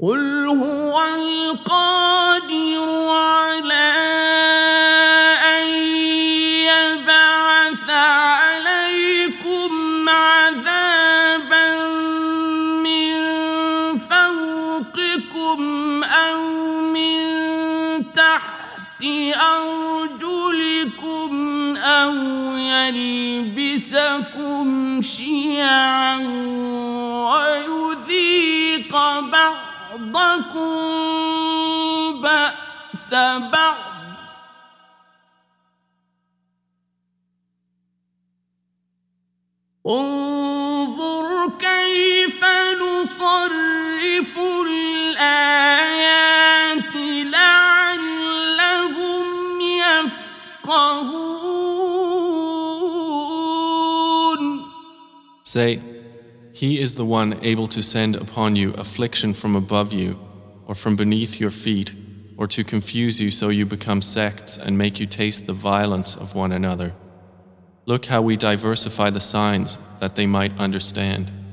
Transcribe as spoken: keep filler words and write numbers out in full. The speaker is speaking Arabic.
قل هو القادر على أن يبعث عليكم عذابا من فوقكم أو من تحت أرجلكم أو يلبسكم شيعا ويذيق بعضكم بأس بعض انظر كيف نصرف الآيات لعلهم يفقهون. Say, He is the one able to send upon you affliction from above you or from beneath your feet, or to confuse you so you become sects and make you taste the violence of one another. Look how we diversify the signs that they might understand.